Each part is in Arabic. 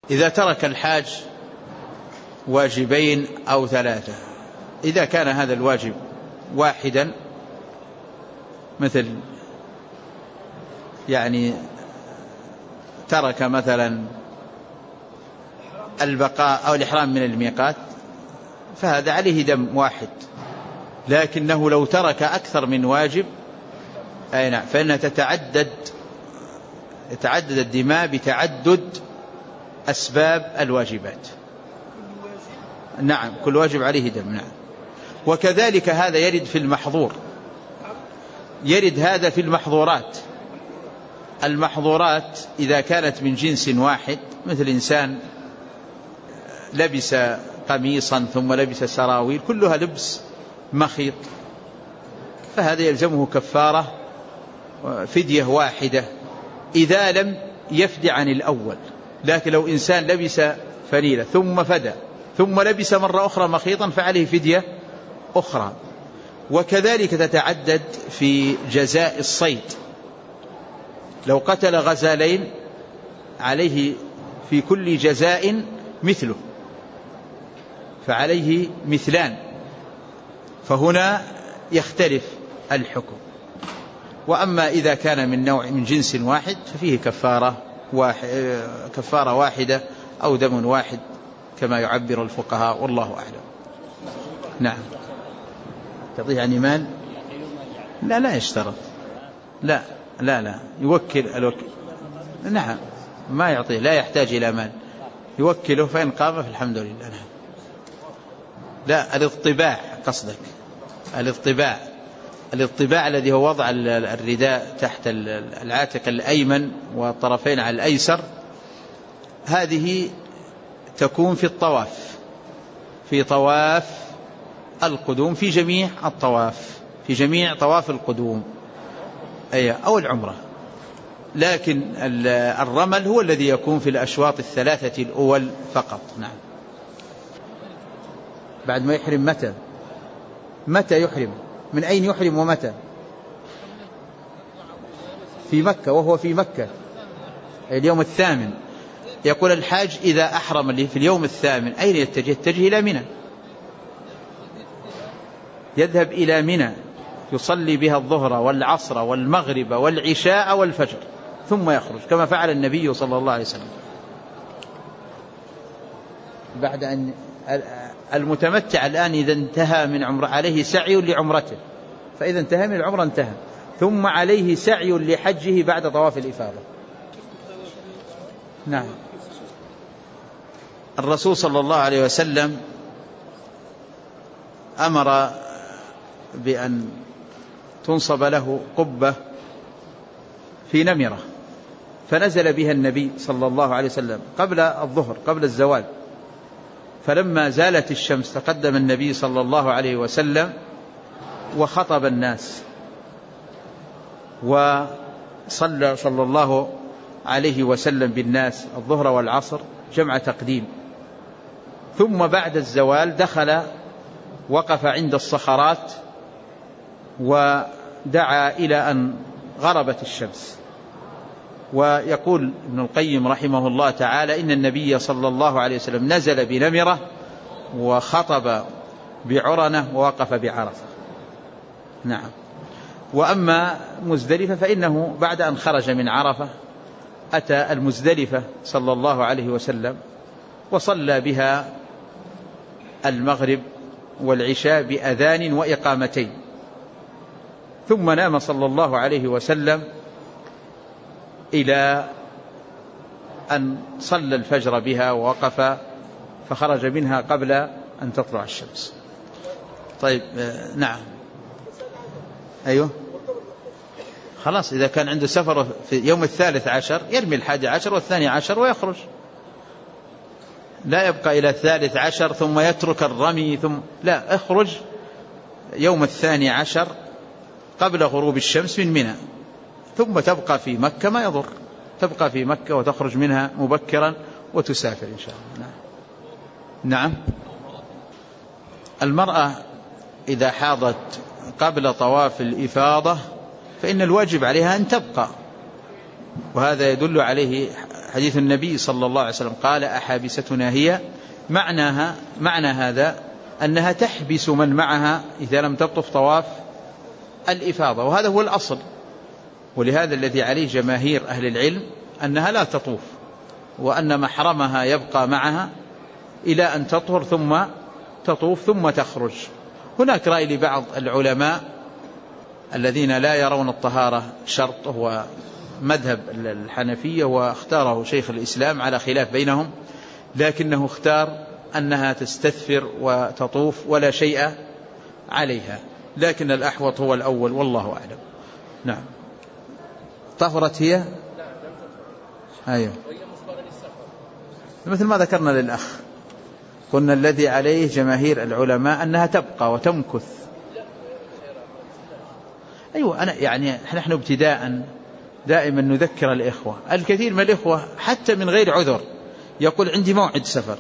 إذا ترك الحاج واجبين أو ثلاثة، إذا كان هذا الواجب واحدا، مثل يعني ترك مثلا البقاء أو الإحرام من الميقات، فهذا عليه دم واحد. لكنه لو ترك أكثر من واجب أي نعم فإنها يتعدد الدماء بتعدد أسباب الواجبات. نعم كل واجب عليه دم. نعم. وكذلك هذا يرد في المحظور، يرد هذا في المحظورات. المحظورات إذا كانت من جنس واحد، مثل إنسان لبس قميصا ثم لبس سراويل كلها لبس مخيط، فهذا يلزمه كفارة فدية واحدة إذا لم يفدي عن الأول. لكن لو إنسان لبس فليلة ثم فدى ثم لبس مرة أخرى مخيطا فعليه فدية أخرى. وكذلك تتعدد في جزاء الصيد، لو قتل غزالين عليه في كل جزاء مثله، فعليه مثلان، فهنا يختلف الحكم. وأما إذا كان من جنس واحد ففيه كفارة واحدة أو دم واحد كما يعبر الفقهاء، والله أعلم. نعم. تعطيه عن مال؟ لا يشترط. لا يوكل الوكيل. نعم ما يعطيه، لا يحتاج إلى مال، يوكله فإن قام فالحمد لله. لا الاطباع قصدك، الاطباع الذي هو وضع الرداء تحت العاتق الأيمن والطرفين على الأيسر، هذه تكون في الطواف، في طواف القدوم، في جميع الطواف، في جميع طواف القدوم أو العمرة. لكن الرمل هو الذي يكون في الأشواط الثلاثة الأول فقط. نعم. بعد ما يحرم متى يحرم؟ من أين يحرم ومتى؟ في مكة، وهو في مكة اليوم الثامن. يقول الحاج إذا أحرم في اليوم الثامن أين يتجه؟ يتجه إلى منى، يذهب إلى منى يصلي بها الظهر والعصر والمغرب والعشاء والفجر ثم يخرج، كما فعل النبي صلى الله عليه وسلم. بعد أن المتمتع الآن إذا انتهى من عمره عليه سعي لعمرته، فإذا انتهى من العمرة انتهى، ثم عليه سعي لحجه بعد طواف الإفاضة. نعم. الرسول صلى الله عليه وسلم أمر بأن تنصب له قبة في نمرة، فنزل بها النبي صلى الله عليه وسلم قبل الظهر، قبل الزوال. فلما زالت الشمس تقدم النبي صلى الله عليه وسلم وخطب الناس، وصلى صلى الله عليه وسلم بالناس الظهر والعصر جمع تقديم. ثم بعد الزوال دخل وقف عند الصخرات ودعا إلى أن غربت الشمس. ويقول ابن القيم رحمه الله تعالى إن النبي صلى الله عليه وسلم نزل بنمرة وخطب بعرنة ووقف بعرفة. نعم. وأما مزدلفة فإنه بعد أن خرج من عرفة أتى المزدلفة صلى الله عليه وسلم وصلى بها المغرب والعشاء بأذان وإقامتين، ثم نام صلى الله عليه وسلم إلى أن صلى الفجر بها ووقف، فخرج منها قبل أن تطلع الشمس. طيب. نعم. أيوه. خلاص إذا كان عنده سفر في يوم 13 يرمي 11 و12 ويخرج، لا يبقى إلى 13 ثم يترك الرمي لا، اخرج يوم 12 قبل غروب الشمس من منى، ثم تبقى في مكة، ما يضر، تبقى في مكة وتخرج منها مبكرا وتسافر إن شاء الله. نعم. المرأة إذا حاضت قبل طواف الإفاضة فإن الواجب عليها أن تبقى، وهذا يدل عليه حديث النبي صلى الله عليه وسلم قال أحابستنا هي، معنى هذا أنها تحبس من معها إذا لم تطف طواف الإفاضة، وهذا هو الأصل. ولهذا الذي عليه جماهير أهل العلم أنها لا تطوف، وأن محرمها يبقى معها إلى أن تطهر ثم تطوف ثم تخرج. هناك رأي لبعض العلماء الذين لا يرون الطهارة شرط، هو مذهب الحنفية، واختاره شيخ الإسلام على خلاف بينهم، لكنه اختار أنها تستثفر وتطوف ولا شيء عليها، لكن الأحوط هو الأول والله أعلم. نعم. طهرت هي؟ أيوه، مثل ما ذكرنا للأخ، قلنا الذي عليه جماهير العلماء أنها تبقى وتمكث. أيوة، نحن ابتداء دائما نذكر الإخوة. الكثير من الإخوة حتى من غير عذر يقول عندي موعد سفر،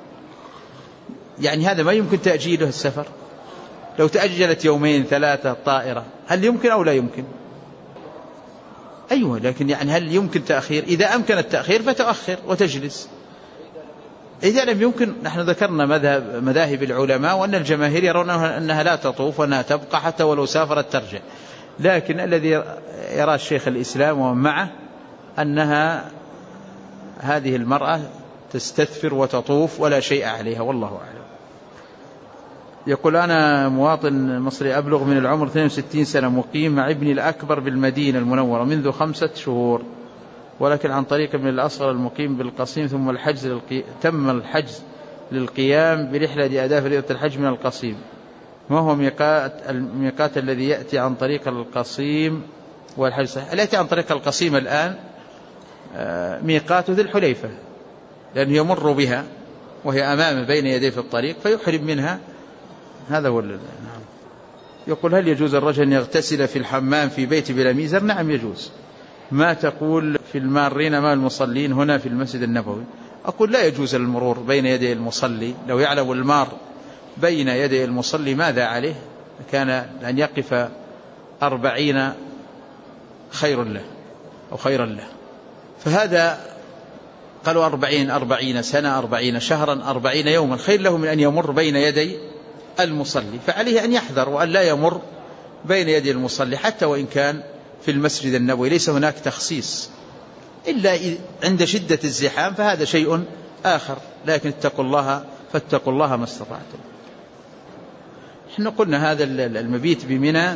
هذا ما يمكن تأجيله السفر. لو تأجلت يومين ثلاثة الطائرة هل يمكن أو لا يمكن؟ أيوة، لكن هل يمكن تأخير؟ إذا أمكن التأخير فتأخر وتجلس. إذا لم يمكن، نحن ذكرنا مذاهب العلماء، وأن الجماهير يرون أنها لا تطوف وأنها تبقى حتى ولو سافرت ترجع. لكن الذي يرى الشيخ الإسلام ومن معه أنها هذه المرأة تستثفر وتطوف ولا شيء عليها والله أعلم. يقول أنا مواطن مصري أبلغ من العمر 62 سنة، مقيم مع ابني الأكبر بالمدينة المنورة منذ 5 شهور، ولكن عن طريق ابن الأصغر المقيم بالقصيم، ثم تم الحجز للقيام برحلة لأداء فريضة الحج من القصيم. ما هو الميقات الذي يأتي عن طريق القصيم والحج صحيح؟ التي عن طريق القصيم الآن ميقات ذي الحليفة، لأنه يمر بها وهي أمامه بين يديه في الطريق فيحرم منها. هذا هو. نعم. يقول هل يجوز الرجل أن يغتسل في الحمام في بيت بلا ميزر؟ نعم يجوز. ما تقول في المارين مع المصلين هنا في المسجد النبوي؟ أقول لا يجوز المرور بين يدي المصلي. لو يعلم المار بين يدي المصلي ماذا عليه كان أن يقف 40 خير له أو خيرا له. فهذا قالوا 40 سنة 40 شهرا 40 يوما خير له من أن يمر بين يدي المصلي. فعليه أن يحذر وأن لا يمر بين يدي المصلي حتى وإن كان في المسجد النبوي. ليس هناك تخصيص إلا عند شدة الزحام، فهذا شيء آخر. لكن فاتقوا الله ما استطعتم. احنا قلنا هذا المبيت بمنى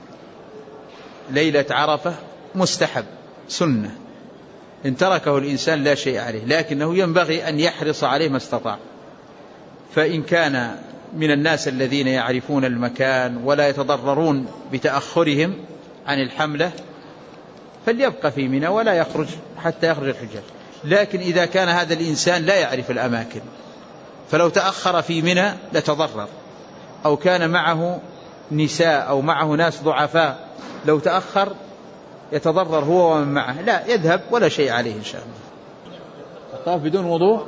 ليلة عرفة مستحب سنة، إن تركه الإنسان لا شيء عليه، لكنه ينبغي أن يحرص عليه ما استطاع. فإن كان من الناس الذين يعرفون المكان ولا يتضررون بتأخرهم عن الحملة فليبقى في منى ولا يخرج حتى يخرج الحجاج. لكن إذا كان هذا الإنسان لا يعرف الأماكن، فلو تأخر في منى لتضرر، أو كان معه نساء أو معه ناس ضعفاء، لو تأخر يتضرر هو ومن معه. لا، يذهب ولا شيء عليه إن شاء الله. الطواف بدون وضوء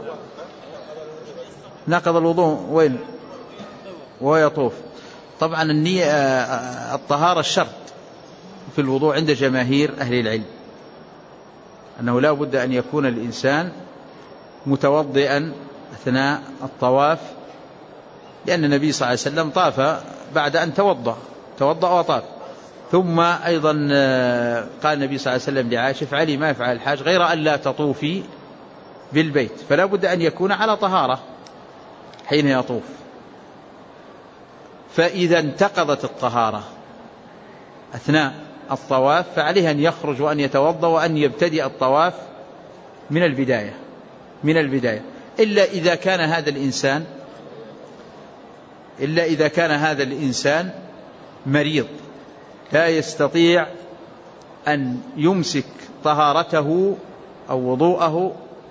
نقض الوضوء وين وهو يطوف. طبعا النية الطهارة الشرط في الوضوء عند جماهير أهل العلم، أنه لا بد أن يكون الإنسان متوضئا أثناء الطواف، لأن النبي صلى الله عليه وسلم طاف بعد أن توضأ وطاف. ثم أيضا قال النبي صلى الله عليه وسلم لعائشة افعلي ما يفعل الحاج غير أن لا تطوفي بالبيت. فلا بد أن يكون على طهارة حين يطوف. فإذا انتقضت الطهارة أثناء الطواف فعليه أن يخرج وأن يتوضأ وأن يبتدئ الطواف من البداية إلا إذا كان هذا الإنسان مريض لا يستطيع أن يمسك طهارته أو وضوءه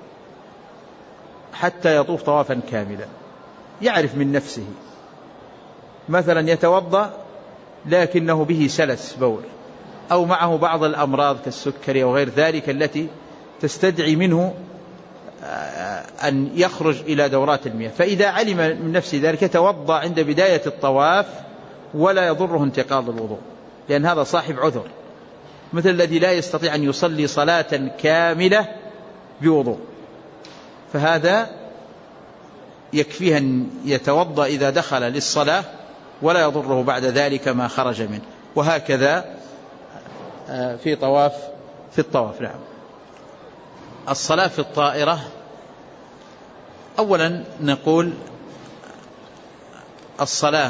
حتى يطوف طوافا كاملا. يعرف من نفسه مثلا يتوضأ لكنه به سلس بول، أو معه بعض الأمراض كالسكري أو غير ذلك التي تستدعي منه أن يخرج إلى دورات المياه. فإذا علم من نفسه ذلك يتوضأ عند بداية الطواف ولا يضره انتقاض الوضوء، لأن هذا صاحب عذر، مثل الذي لا يستطيع أن يصلي صلاة كاملة بوضوء، فهذا يكفيه أن يتوضأ إذا دخل للصلاة ولا يضره بعد ذلك ما خرج منه. وهكذا في الطواف. نعم. الصلاة في الطائرة، أولا نقول الصلاة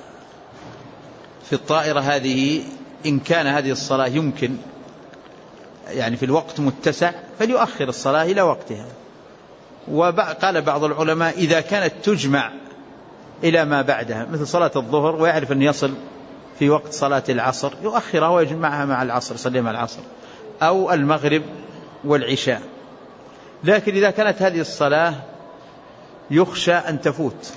في الطائرة هذه إن كان هذه الصلاة يمكن يعني في الوقت متسع فليؤخر الصلاة إلى وقتها. وقال بعض العلماء إذا كانت تجمع إلى ما بعدها مثل صلاة الظهر ويعرف أن يصل في وقت صلاة العصر يؤخرها ويجمعها مع العصر، يصلي مع العصر، أو المغرب والعشاء. لكن إذا كانت هذه الصلاة يخشى أن تفوت،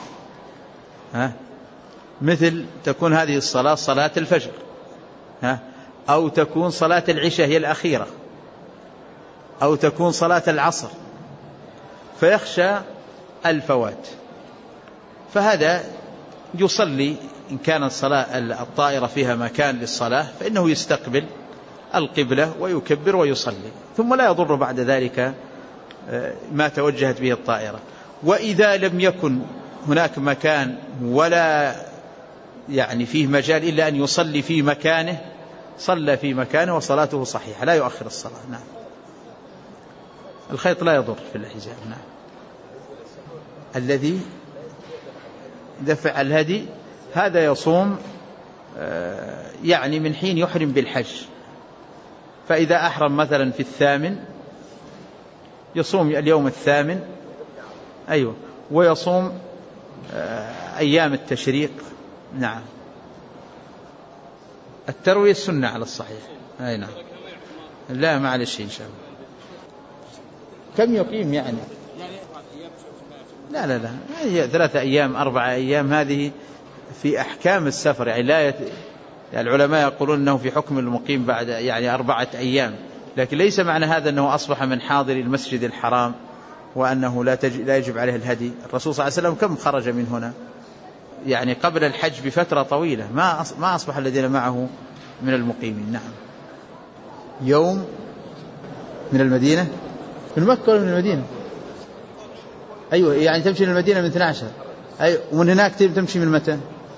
مثل تكون هذه الصلاة صلاة الفجر، أو تكون صلاة العشاء هي الأخيرة، أو تكون صلاة العصر، فيخشى الفوات، فهذا يصلي إن كان الصلاة الطائرة فيها مكان للصلاة فإنه يستقبل القبلة ويكبر ويصلي، ثم لا يضر بعد ذلك ما توجهت به الطائرة. وإذا لم يكن هناك مكان ولا يعني فيه مجال إلا أن يصلي في مكانه صلى في مكانه وصلاته صحيحة لا يؤخر الصلاة. نعم. الخيط لا يضر في الحجاب. نعم. الذي دفع الهدي هذا يصوم يعني من حين يحرم بالحج، فإذا أحرم مثلا في 8 يصوم اليوم 8، أيوة، ويصوم أيام التشريق. نعم. التروية السنة على الصحيح. أي نعم. لا معلش إن شاء الله. كم يقيم يعني؟ لا هي 3 أيام 4 أيام، هذه في أحكام السفر يعني يعني العلماء يقولون أنه في حكم المقيم بعد يعني 4 أيام، لكن ليس معنى هذا أنه أصبح من حاضر المسجد الحرام وأنه لا يجب عليه الهدي. الرسول صلى الله عليه وسلم كم خرج من هنا يعني قبل الحج بفترة طويلة، ما أصبح الذين معه من المقيمين. نعم. يوم من المدينة، من مكة ولا من المدينة؟ أيوة، يعني تمشي من المدينة من 12. أيوة، ومن هناك تمشي من متى؟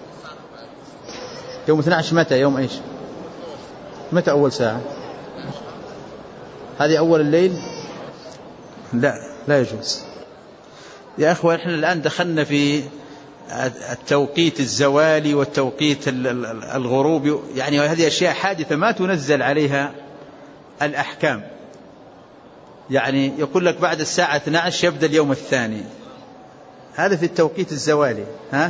يوم 12 متى؟ يوم إيش؟ متى أول ساعة؟ هذه أول الليل؟ لا يجوز يا أخوة. إحنا الآن دخلنا في التوقيت الزوالي والتوقيت الغروب، يعني هذه أشياء حادثة ما تنزل عليها الأحكام. يعني يقول لك بعد الساعة 12 يبدأ اليوم الثاني، هذا في التوقيت الزوالي.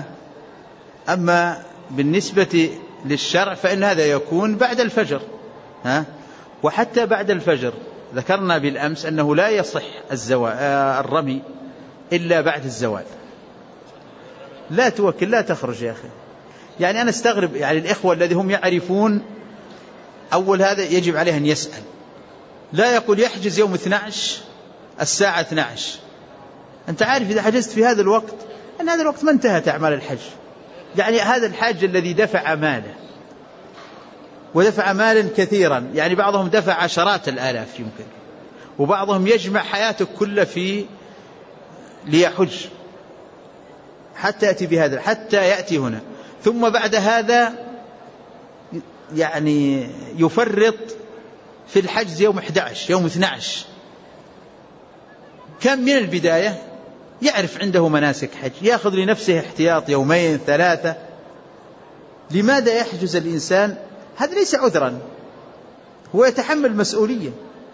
أما بالنسبة للشرع فإن هذا يكون بعد الفجر. وحتى بعد الفجر ذكرنا بالأمس أنه لا يصح الرمي إلا بعد الزوال. لا توكل، لا تخرج يا أخي. يعني أنا استغرب يعني الإخوة الذي هم يعرفون أول هذا يجب عليه أن يسأل، لا يقول يحجز يوم 12 الساعة 12. أنت عارف إذا حجزت في هذا الوقت أن هذا الوقت ما انتهت أعمال الحج. يعني هذا الحاج الذي دفع ماله ودفع مالا كثيرا، يعني بعضهم دفع عشرات الآلاف يمكن، وبعضهم يجمع حياته كله ليحج حتى يأتي بهذا، حتى يأتي هنا، ثم بعد هذا يعني يفرط في الحجز يوم 11 يوم 12. كم من البداية يعرف عنده مناسك حج، يأخذ لنفسه احتياط 2 3. لماذا يحجز الإنسان؟ هذا ليس عذرا، هو يتحمل مسؤولية.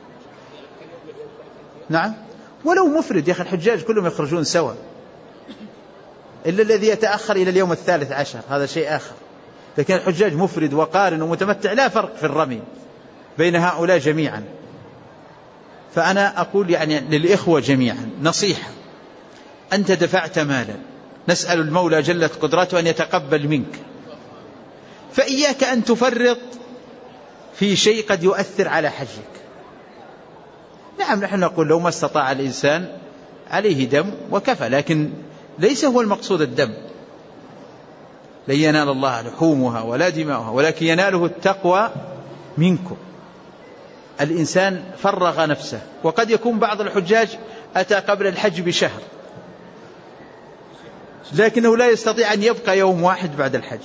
نعم. ولو مفرد يا أخي، الحجاج كلهم يخرجون سوا إلا الذي يتأخر إلى اليوم 13، هذا شيء آخر. لكن الحجاج مفرد وقارن ومتمتع لا فرق في الرمي بين هؤلاء جميعا. فأنا أقول يعني للإخوة جميعا نصيحة، أنت دفعت مالا، نسأل المولى جلت قدرته أن يتقبل منك، فإياك أن تفرط في شيء قد يؤثر على حجك. نعم، نحن نقول لو ما استطاع الإنسان عليه دم وكفى، لكن ليس هو المقصود الدم. لن ينال الله لحومها ولا دماؤها ولكن يناله التقوى منكم. الإنسان فرغ نفسه. وقد يكون بعض الحجاج أتى قبل الحج بشهر لكنه لا يستطيع أن يبقى يوم واحد بعد الحج،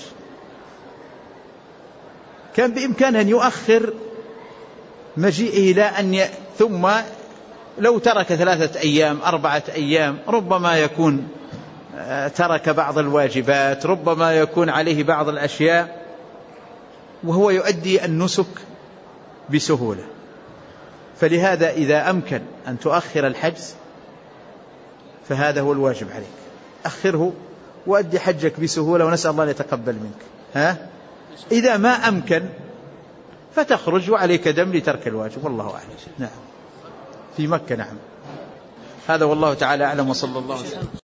كان بإمكانه أن يؤخر مجيئه إلى ثم لو ترك 3 أيام 4 أيام ربما يكون ترك بعض الواجبات، ربما يكون عليه بعض الأشياء، وهو يؤدي النسك بسهولة. فلهذا إذا أمكن أن تؤخر الحجز فهذا هو الواجب عليك، أخره وأدي حجك بسهولة ونسأل الله أن يتقبل منك. إذا ما أمكن فتخرج وعليك دم لترك الواجب، والله أعلم. نعم، في مكة. نعم، هذا والله تعالى أعلم، وصلى الله عليه وسلم.